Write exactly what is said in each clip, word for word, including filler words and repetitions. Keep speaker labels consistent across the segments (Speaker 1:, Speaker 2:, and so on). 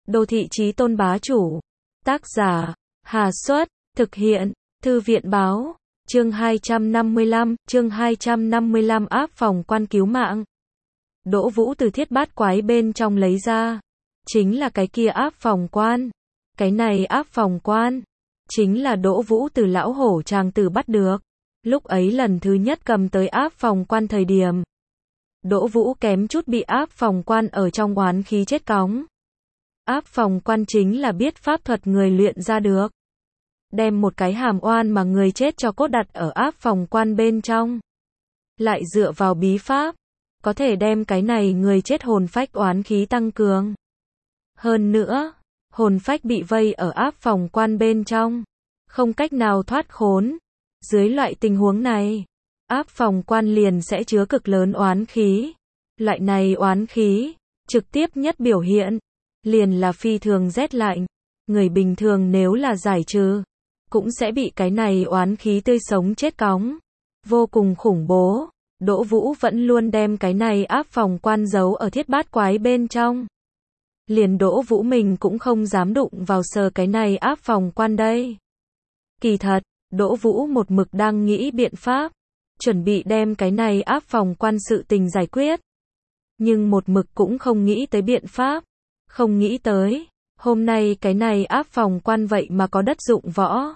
Speaker 1: Đô thị chí tôn bá chủ. Tác giả, Hà Xuất, thực hiện, Thư viện báo, chương hai trăm năm mươi lăm, chương hai trăm năm mươi lăm áp phòng quan cứu mạng. Đỗ Vũ từ thiết bát quái bên trong lấy ra. Chính là cái kia áp phòng quan. Cái này áp phòng quan. Chính là Đỗ Vũ từ lão hổ tràng tử bắt được. Lúc ấy lần thứ nhất cầm tới áp phòng quan thời điểm. Đỗ Vũ kém chút bị áp phòng quan ở trong oán khí chết cóng. Áp phòng quan chính là biết pháp thuật người luyện ra được. Đem một cái hàm oan mà người chết cho cốt đặt ở áp phòng quan bên trong. Lại dựa vào bí pháp. Có thể đem cái này người chết hồn phách oán khí tăng cường. Hơn nữa, hồn phách bị vây ở áp phòng quan bên trong. Không cách nào thoát khốn. Dưới loại tình huống này, áp phòng quan liền sẽ chứa cực lớn oán khí. Loại này oán khí, trực tiếp nhất biểu hiện, liền là phi thường rét lạnh. Người bình thường nếu là giải trừ, cũng sẽ bị cái này oán khí tươi sống chết cóng. Vô cùng khủng bố. Đỗ Vũ vẫn luôn đem cái này áp phòng quan giấu ở thiết bát quái bên trong. Liền Đỗ Vũ mình cũng không dám đụng vào sờ cái này áp phòng quan đây. Kỳ thật, Đỗ Vũ một mực đang nghĩ biện pháp, chuẩn bị đem cái này áp phòng quan sự tình giải quyết. Nhưng một mực cũng không nghĩ tới biện pháp, không nghĩ tới, hôm nay cái này áp phòng quan vậy mà có đất dụng võ.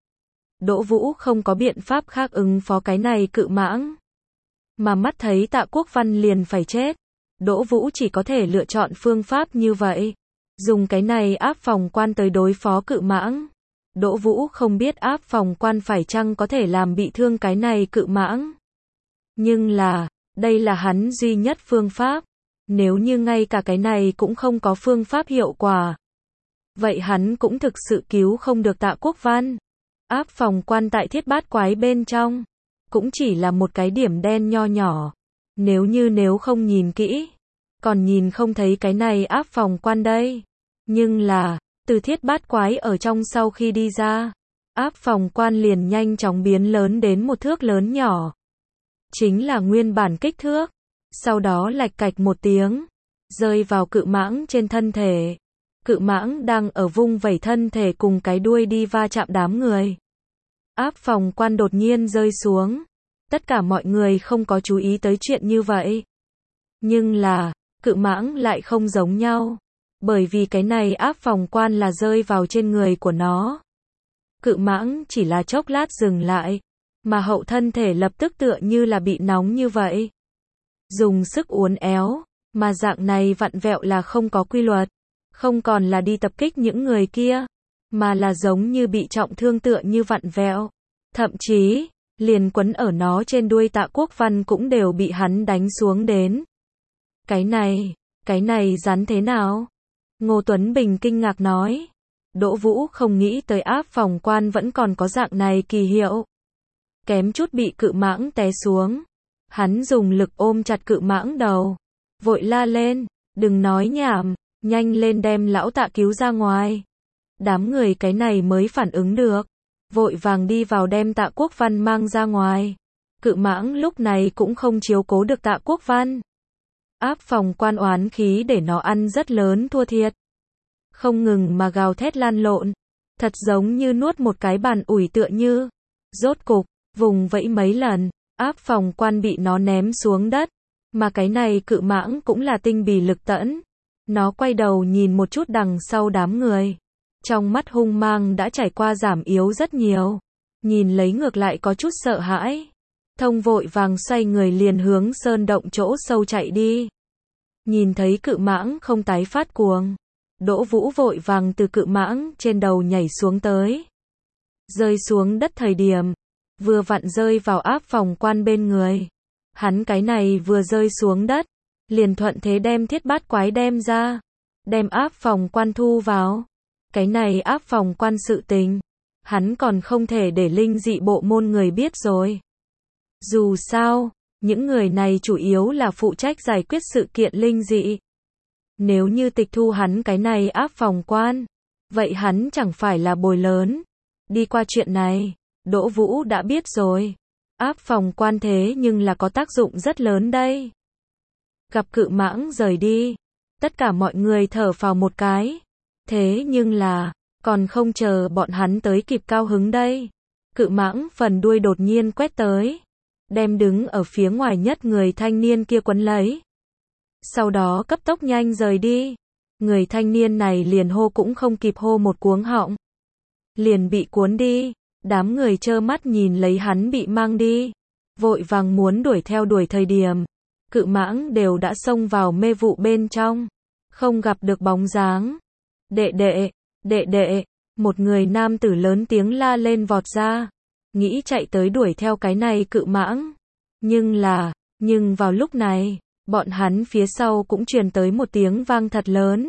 Speaker 1: Đỗ Vũ không có biện pháp khác ứng phó cái này cự mãng. Mà mắt thấy Tạ Quốc Văn liền phải chết. Đỗ Vũ chỉ có thể lựa chọn phương pháp như vậy. Dùng cái này áp phòng quan tới đối phó cự mãng. Đỗ Vũ không biết áp phòng quan phải chăng có thể làm bị thương cái này cự mãng. Nhưng là, đây là hắn duy nhất phương pháp. Nếu như ngay cả cái này cũng không có phương pháp hiệu quả. Vậy hắn cũng thực sự cứu không được Tạ Quốc Văn. Áp phòng quan tại thiết bát quái bên trong. Cũng chỉ là một cái điểm đen nho nhỏ. Nếu như nếu không nhìn kỹ, còn nhìn không thấy cái này áp phòng quan đây. Nhưng là, từ thiết bát quái ở trong sau khi đi ra, áp phòng quan liền nhanh chóng biến lớn đến một thước lớn nhỏ. Chính là nguyên bản kích thước. Sau đó lạch cạch một tiếng, rơi vào cự mãng trên thân thể. Cự mãng đang ở vung vẩy thân thể cùng cái đuôi đi va chạm đám người. Áp phòng quan đột nhiên rơi xuống. Tất cả mọi người không có chú ý tới chuyện như vậy. Nhưng là, cự mãng lại không giống nhau. Bởi vì cái này áp phòng quan là rơi vào trên người của nó. Cự mãng chỉ là chốc lát dừng lại. Mà hậu thân thể lập tức tựa như là bị nóng như vậy. Dùng sức uốn éo. Mà dạng này vặn vẹo là không có quy luật. Không còn là đi tập kích những người kia. Mà là giống như bị trọng thương tựa như vặn vẹo. Thậm chí, liền quấn ở nó trên đuôi Tạ Quốc Văn cũng đều bị hắn đánh xuống đến. Cái này, cái này rắn thế nào? Ngô Tuấn Bình kinh ngạc nói. Đỗ Vũ không nghĩ tới áp phòng quan vẫn còn có dạng này kỳ hiệu. Kém chút bị cự mãng té xuống. Hắn dùng lực ôm chặt cự mãng đầu. Vội la lên, đừng nói nhảm, nhanh lên đem lão Tạ cứu ra ngoài. Đám người cái này mới phản ứng được. Vội vàng đi vào đem Tạ Quốc Văn mang ra ngoài. Cự mãng lúc này cũng không chiếu cố được Tạ Quốc Văn. Áp phòng quan oán khí để nó ăn rất lớn thua thiệt. Không ngừng mà gào thét lan lộn. Thật giống như nuốt một cái bàn ủi tựa như. Rốt cục, vùng vẫy mấy lần, áp phòng quan bị nó ném xuống đất. Mà cái này cự mãng cũng là tinh bì lực tẫn. Nó quay đầu nhìn một chút đằng sau đám người. Trong mắt hung mang đã trải qua giảm yếu rất nhiều. Nhìn lấy ngược lại có chút sợ hãi. Thông vội vàng xoay người liền hướng sơn động chỗ sâu chạy đi. Nhìn thấy cự mãng không tái phát cuồng. Đỗ Vũ vội vàng từ cự mãng trên đầu nhảy xuống tới. Rơi xuống đất thời điểm. Vừa vặn rơi vào áp phòng quan bên người. Hắn cái này vừa rơi xuống đất. Liền thuận thế đem thiết bát quái đem ra. Đem áp phòng quan thu vào. Cái này áp phòng quan sự tình. Hắn còn không thể để linh dị bộ môn người biết rồi. Dù sao, những người này chủ yếu là phụ trách giải quyết sự kiện linh dị. Nếu như tịch thu hắn cái này áp phòng quan, vậy hắn chẳng phải là bồi lớn. Đi qua chuyện này, Đỗ Vũ đã biết rồi. Áp phòng quan thế nhưng là có tác dụng rất lớn đây. Gặp cự mãng rời đi. Tất cả mọi người thở phào một cái. Thế nhưng là, còn không chờ bọn hắn tới kịp cao hứng đây. Cự mãng phần đuôi đột nhiên quét tới, đem đứng ở phía ngoài nhất người thanh niên kia quấn lấy. Sau đó cấp tốc nhanh rời đi. Người thanh niên này liền hô cũng không kịp hô một cuống họng, liền bị cuốn đi. Đám người trơ mắt nhìn lấy hắn bị mang đi, vội vàng muốn đuổi theo đuổi thời điểm, cự mãng đều đã xông vào mê vụ bên trong, không gặp được bóng dáng. Đệ đệ, đệ đệ, một người nam tử lớn tiếng la lên vọt ra, nghĩ chạy tới đuổi theo cái này cự mãng. Nhưng là, nhưng vào lúc này, bọn hắn phía sau cũng truyền tới một tiếng vang thật lớn.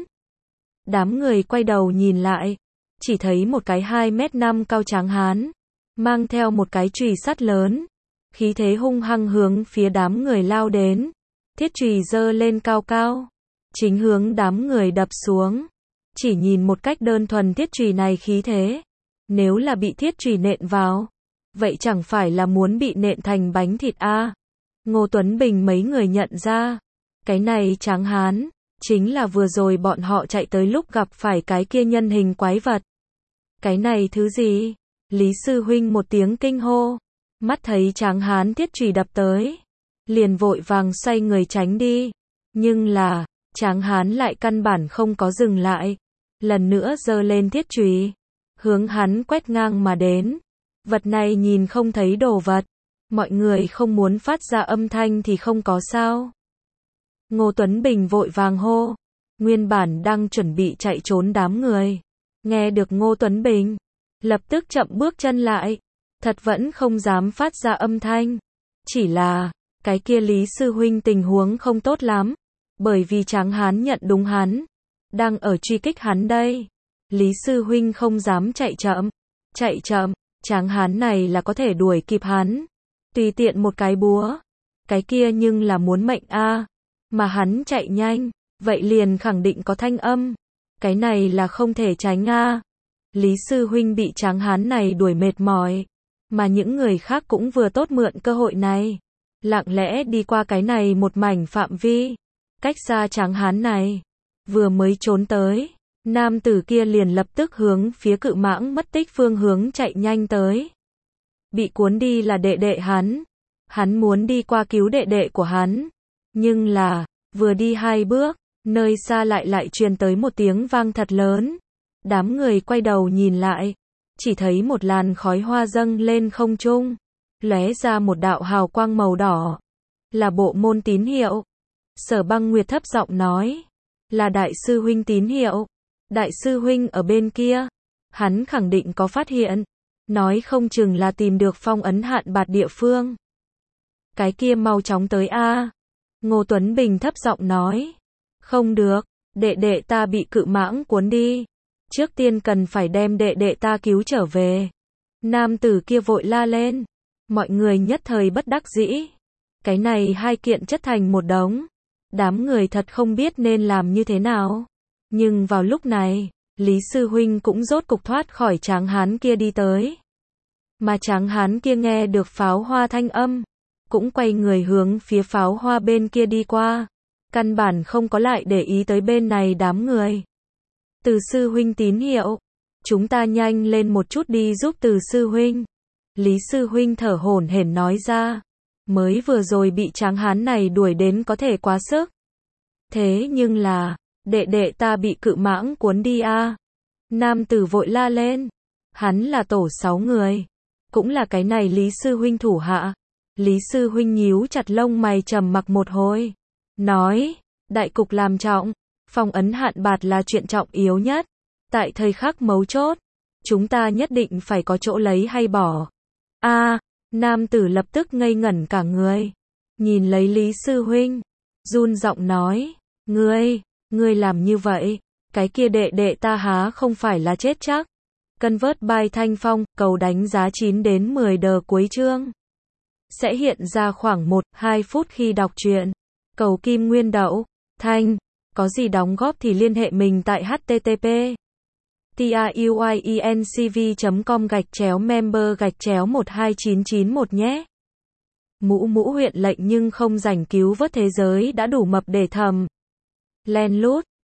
Speaker 1: Đám người quay đầu nhìn lại, chỉ thấy một cái hai mét năm cao tráng hán, mang theo một cái chùy sắt lớn, khí thế hung hăng hướng phía đám người lao đến, thiết chùy giơ lên cao cao, chính hướng đám người đập xuống. Chỉ nhìn một cách đơn thuần thiết chùy này khí thế, nếu là bị thiết chùy nện vào, vậy chẳng phải là muốn bị nện thành bánh thịt a? À? Ngô Tuấn Bình mấy người nhận ra, cái này tráng hán, chính là vừa rồi bọn họ chạy tới lúc gặp phải cái kia nhân hình quái vật. Cái này thứ gì? Lý sư huynh một tiếng kinh hô, mắt thấy tráng hán thiết chùy đập tới, liền vội vàng xoay người tránh đi. Nhưng là, tráng hán lại căn bản không có dừng lại, lần nữa giơ lên thiết chùy, hướng hắn quét ngang mà đến. Vật này nhìn không thấy đồ vật, mọi người không muốn phát ra âm thanh thì không có sao. Ngô Tuấn Bình vội vàng hô, nguyên bản đang chuẩn bị chạy trốn đám người, nghe được Ngô Tuấn Bình, lập tức chậm bước chân lại, thật vẫn không dám phát ra âm thanh. Chỉ là, cái kia Lý sư huynh tình huống không tốt lắm, bởi vì tráng hán nhận đúng hắn đang ở truy kích hắn đây. Lý sư huynh không dám chạy chậm, chạy chậm, tráng hán này là có thể đuổi kịp hắn, tùy tiện một cái búa, cái kia nhưng là muốn mệnh a. À. Mà hắn chạy nhanh, vậy liền khẳng định có thanh âm, cái này là không thể tránh a. À. Lý sư huynh bị tráng hán này đuổi mệt mỏi, mà những người khác cũng vừa tốt mượn cơ hội này, lặng lẽ đi qua cái này một mảnh phạm vi, cách xa tráng hán này. Vừa mới trốn tới, nam tử kia liền lập tức hướng phía cự mãng mất tích phương hướng chạy nhanh tới. Bị cuốn đi là đệ đệ hắn, hắn muốn đi qua cứu đệ đệ của hắn, nhưng là, vừa đi hai bước, nơi xa lại lại truyền tới một tiếng vang thật lớn. Đám người quay đầu nhìn lại, chỉ thấy một làn khói hoa dâng lên không trung, lóe ra một đạo hào quang màu đỏ, là bộ môn tín hiệu. Sở Băng Nguyệt thấp giọng nói, là đại sư huynh tín hiệu. Đại sư huynh ở bên kia, hắn khẳng định có phát hiện, nói không chừng là tìm được phong ấn hạn bạt địa phương. Cái kia mau chóng tới a. À. Ngô Tuấn Bình thấp giọng nói, không được, đệ đệ ta bị cự mãng cuốn đi, trước tiên cần phải đem đệ đệ ta cứu trở về. Nam tử kia vội la lên, mọi người nhất thời bất đắc dĩ, cái này hai kiện chất thành một đống, đám người thật không biết nên làm như thế nào. Nhưng vào lúc này, Lý sư huynh cũng rốt cục thoát khỏi tráng hán kia đi tới. Mà tráng hán kia nghe được pháo hoa thanh âm, cũng quay người hướng phía pháo hoa bên kia đi qua, căn bản không có lại để ý tới bên này đám người. Từ sư huynh tín hiệu, chúng ta nhanh lên một chút đi giúp từ sư huynh. Lý sư huynh thở hổn hển nói ra, mới vừa rồi bị tráng hán này đuổi đến có thể quá sức. Thế nhưng là, đệ đệ ta bị cự mãng cuốn đi a. À. Nam tử vội la lên, hắn là tổ sáu người, cũng là cái này Lý sư huynh thủ hạ. Lý sư huynh nhíu chặt lông mày trầm mặc một hồi, nói, đại cục làm trọng, phong ấn hạn bạt là chuyện trọng yếu nhất. Tại thời khắc mấu chốt, chúng ta nhất định phải có chỗ lấy hay bỏ. A, à, nam tử lập tức ngây ngẩn cả người, nhìn lấy Lý sư huynh, run giọng nói, ngươi, ngươi làm như vậy, cái kia đệ đệ ta há không phải là chết chắc. Convert by Thanh Phong, cầu đánh giá chín đến mười đờ cuối chương. Sẽ hiện ra khoảng một đến hai phút khi đọc truyện. Cầu kim nguyên đậu, Thanh, có gì đóng góp thì liên hệ mình tại http truyencv chấm com gạch chéo member gạch chéo một hai chín chín một nhé. Mũ mũ huyện lệnh nhưng không rảnh cứu vớt thế giới đã đủ mập để thầm. Len lút.